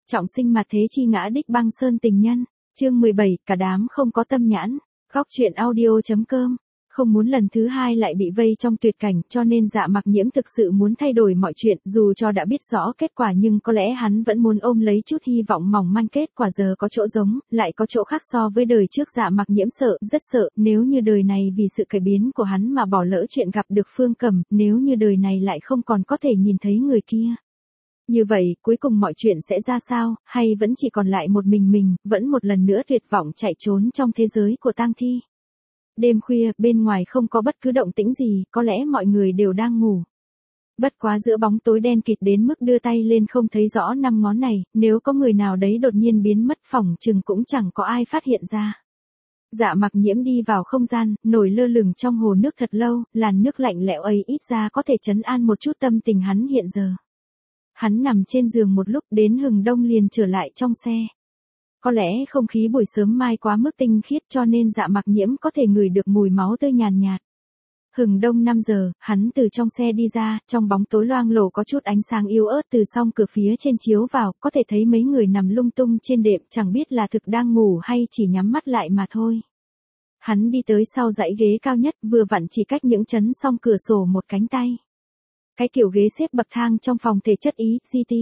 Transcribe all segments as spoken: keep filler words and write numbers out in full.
Trọng sinh mặt thế chi ngã đích băng sơn tình nhân, chương mười bảy, cả đám không có tâm nhãn, góc truyện audio.com. Không muốn lần thứ hai lại bị vây trong tuyệt cảnh, cho nên Dạ Mặc Nhiễm thực sự muốn thay đổi mọi chuyện, dù cho đã biết rõ kết quả nhưng có lẽ hắn vẫn muốn ôm lấy chút hy vọng mỏng manh. Kết quả giờ có chỗ giống, lại có chỗ khác so với đời trước. Dạ Mặc Nhiễm sợ, rất sợ, nếu như đời này vì sự cải biến của hắn mà bỏ lỡ chuyện gặp được Phương Cẩm, nếu như đời này lại không còn có thể nhìn thấy người kia. Như vậy, cuối cùng mọi chuyện sẽ ra sao, hay vẫn chỉ còn lại một mình mình, vẫn một lần nữa tuyệt vọng chạy trốn trong thế giới của tang thi. Đêm khuya, bên ngoài không có bất cứ động tĩnh gì, có lẽ mọi người đều đang ngủ. Bất quá giữa bóng tối đen kịt đến mức đưa tay lên không thấy rõ năm ngón này, nếu có người nào đấy đột nhiên biến mất phỏng chừng cũng chẳng có ai phát hiện ra. Dạ Mặc Nhiễm đi vào không gian, nổi lơ lửng trong hồ nước thật lâu, làn nước lạnh lẽo ấy ít ra có thể trấn an một chút tâm tình hắn hiện giờ. Hắn nằm trên giường một lúc, đến hừng đông liền trở lại trong xe. Có lẽ không khí buổi sớm mai quá mức tinh khiết cho nên Dạ Mặc Nhiễm có thể ngửi được mùi máu tươi nhàn nhạt. Hừng đông năm giờ, hắn từ trong xe đi ra, trong bóng tối loang lổ có chút ánh sáng yếu ớt từ song cửa phía trên chiếu vào, có thể thấy mấy người nằm lung tung trên đệm, chẳng biết là thực đang ngủ hay chỉ nhắm mắt lại mà thôi. Hắn đi tới sau dãy ghế cao nhất, vừa vặn chỉ cách những chấn song cửa sổ một cánh tay. Cái kiểu ghế xếp bậc thang trong phòng thể chất ý, giê tê.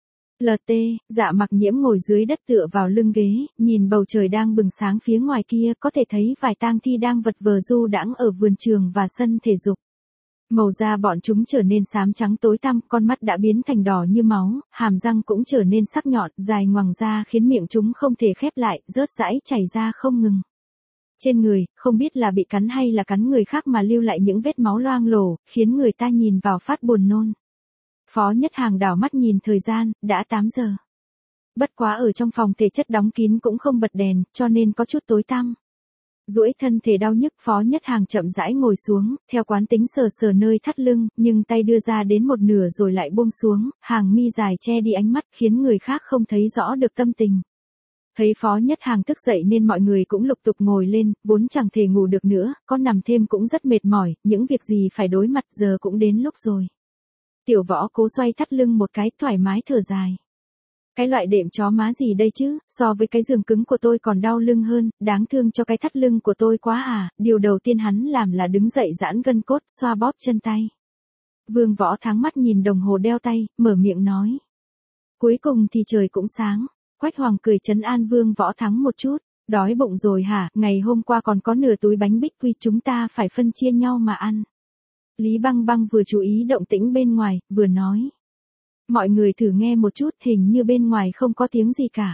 lờ tê, Dạ Mặc Nhiễm ngồi dưới đất tựa vào lưng ghế, nhìn bầu trời đang bừng sáng phía ngoài kia, có thể thấy vài tang thi đang vật vờ du đãng ở vườn trường và sân thể dục. Màu da bọn chúng trở nên xám trắng tối tăm, con mắt đã biến thành đỏ như máu, hàm răng cũng trở nên sắc nhọn, dài ngoằng ra khiến miệng chúng không thể khép lại, rớt rãi chảy ra không ngừng. Trên người, không biết là bị cắn hay là cắn người khác mà lưu lại những vết máu loang lổ, khiến người ta nhìn vào phát buồn nôn. Phó Nhất Hàng đảo mắt nhìn thời gian, đã tám giờ. Bất quá ở trong phòng thể chất đóng kín cũng không bật đèn, cho nên có chút tối tăm. Duỗi thân thể đau nhức, Phó Nhất Hàng chậm rãi ngồi xuống, theo quán tính sờ sờ nơi thắt lưng, nhưng tay đưa ra đến một nửa rồi lại buông xuống, hàng mi dài che đi ánh mắt khiến người khác không thấy rõ được tâm tình. Thấy Phó Nhất Hàng thức dậy nên mọi người cũng lục tục ngồi lên, vốn chẳng thể ngủ được nữa, có nằm thêm cũng rất mệt mỏi, những việc gì phải đối mặt giờ cũng đến lúc rồi. Tiểu Võ cố xoay thắt lưng một cái, thoải mái thở dài. Cái loại đệm chó má gì đây chứ, so với cái giường cứng của tôi còn đau lưng hơn, đáng thương cho cái thắt lưng của tôi quá à, điều đầu tiên hắn làm là đứng dậy giãn gân cốt, xoa bóp chân tay. Vương Võ Thắng mắt nhìn đồng hồ đeo tay, mở miệng nói. Cuối cùng thì trời cũng sáng. Quách Hoàng cười trấn an Vương Võ Thắng một chút, đói bụng rồi hả, ngày hôm qua còn có nửa túi bánh bích quy, chúng ta phải phân chia nhau mà ăn. Lý Băng Băng vừa chú ý động tĩnh bên ngoài, vừa nói. Mọi người thử nghe một chút, hình như bên ngoài không có tiếng gì cả.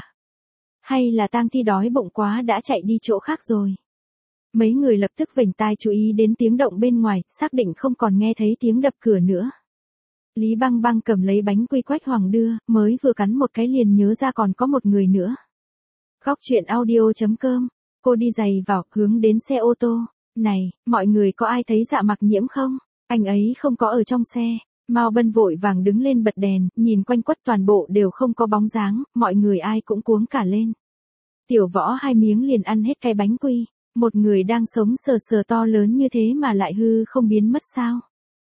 Hay là tang thi đói bụng quá đã chạy đi chỗ khác rồi. Mấy người lập tức vểnh tai chú ý đến tiếng động bên ngoài, xác định không còn nghe thấy tiếng đập cửa nữa. Lý Băng Băng cầm lấy bánh quy Quách Hoàng đưa, mới vừa cắn một cái liền nhớ ra còn có một người nữa. Góc truyện audio.com, cô đi giày vào, hướng đến xe ô tô. Này, mọi người có ai thấy Dạ Mặc Nhiễm không? Anh ấy không có ở trong xe. Mao Bân vội vàng đứng lên bật đèn, nhìn quanh quất toàn bộ đều không có bóng dáng, mọi người ai cũng cuống cả lên. Tiểu Võ hai miếng liền ăn hết cái bánh quy, một người đang sống sờ sờ to lớn như thế mà lại hư không biến mất sao?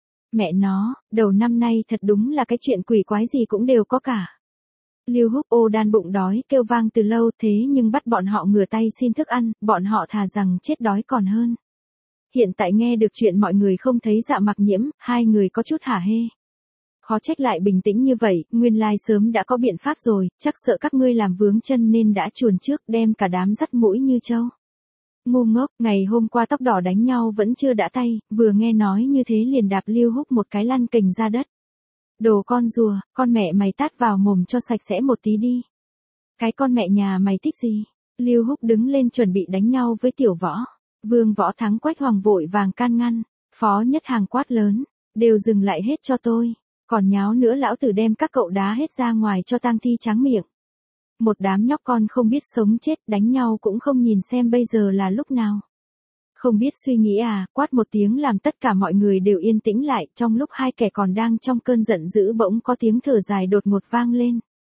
Mẹ nó, đầu năm nay thật đúng là cái chuyện quỷ quái gì cũng đều có cả. Lưu Húc Ô đan bụng đói kêu vang từ lâu, thế nhưng bắt bọn họ ngửa tay xin thức ăn, bọn họ thà rằng chết đói còn hơn. Hiện tại nghe được chuyện mọi người không thấy Dạ Mặc Nhiễm, hai người có chút hả hê. Khó trách lại bình tĩnh như vậy, nguyên lai sớm đã có biện pháp rồi, chắc sợ các ngươi làm vướng chân nên đã chuồn trước, đem cả đám dắt mũi như trâu. Ngu ngốc, ngày hôm qua tóc đỏ đánh nhau vẫn chưa đã tay, vừa nghe nói như thế liền đạp Lưu Húc một cái lăn kềnh ra đất. Đồ con rùa, con mẹ mày tát vào mồm cho sạch sẽ một tí đi. Cái con mẹ nhà mày thích gì? Lưu Húc đứng lên chuẩn bị đánh nhau với Tiểu Võ. Vương Võ Thắng Quách Hoàng vội vàng can ngăn. Phó Nhất Hàng quát lớn, đều dừng lại hết cho tôi. Còn nháo nữa lão tử đem các cậu đá hết ra ngoài cho tang thi tráng miệng. Một đám nhóc con không biết sống chết, đánh nhau cũng không nhìn xem bây giờ là lúc nào. Không biết suy nghĩ à, quát một tiếng làm tất cả mọi người đều yên tĩnh lại, trong lúc hai kẻ còn đang trong cơn giận dữ bỗng có tiếng thở dài đột ngột vang lên.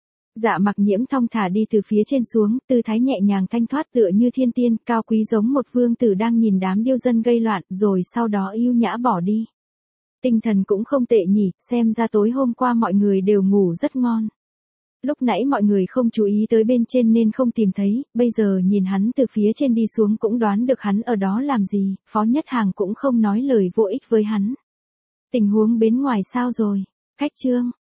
Dạ Mặc Nhiễm thong thả đi từ phía trên xuống, tư thái nhẹ nhàng thanh thoát tựa như thiên tiên, cao quý giống một vương tử đang nhìn đám điêu dân gây loạn, rồi sau đó yêu nhã bỏ đi. Tinh thần cũng không tệ nhỉ, xem ra tối hôm qua mọi người đều ngủ rất ngon. Lúc nãy mọi người không chú ý tới bên trên nên không tìm thấy, bây giờ nhìn hắn từ phía trên đi xuống cũng đoán được hắn ở đó làm gì, Phó Nhất Hàng cũng không nói lời vô ích với hắn. Tình huống bên ngoài sao rồi? Khách Trương,